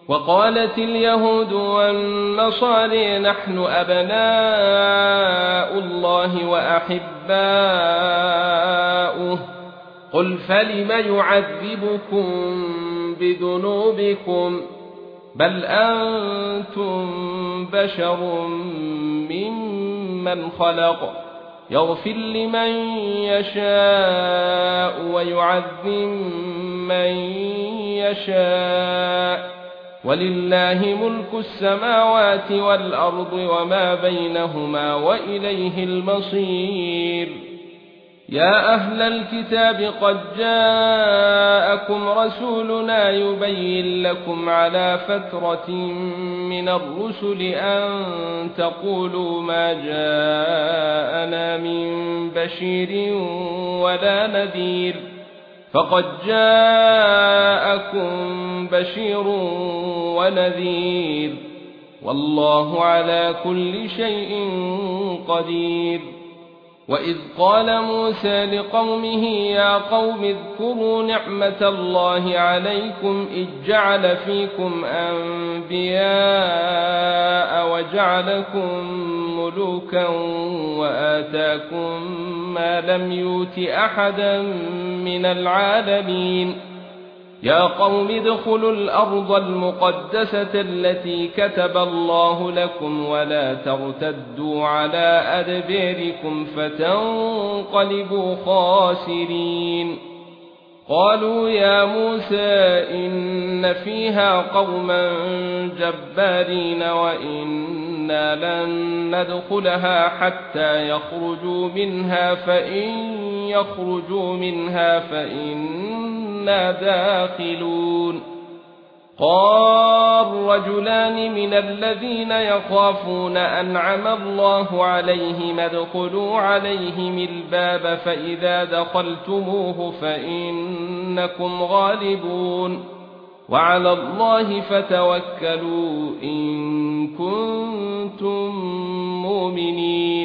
وقالت اليهود والنصارى نحن أبناء الله وأحباؤه قل فلم يعذبكم بذنوبكم بل أنتم بشر ممن خلق يغفر لمن يشاء ويعذب من يشاء ولله ملك السماوات والأرض وما بينهما وإليه المصير يا أهل الكتاب قد جاءكم رسولنا يبين لكم على فترة من الرسل أن تقولوا ما جاءنا من بشير ولا نذير فقد جاءكم بشير ونذير والله على كل شيء قدير وإذ قال موسى لقومه يا قوم اذكروا نعمة الله عليكم إذ جعل فيكم أنبياء وجعلكم ملوكا وآتاكم ما لم يؤت أحدا من العالمين يا قوم ادخلوا الأرض المقدسة التي كتب الله لكم ولا ترتدوا على أدباركم فتنقلبوا خاسرين قالوا يا موسى إن فيها قوما جبارين وإنا لن ندخلها حتى يخرجوا منها فإن يخرجوا منها فإنا داخلون قال رجلان من الذين يخافون أنعم الله عليهم ادخلوا عليهم الباب فإذا دخلتموه فإنكم غالبون وعلى الله فتوكلوا إن كنتم مؤمنين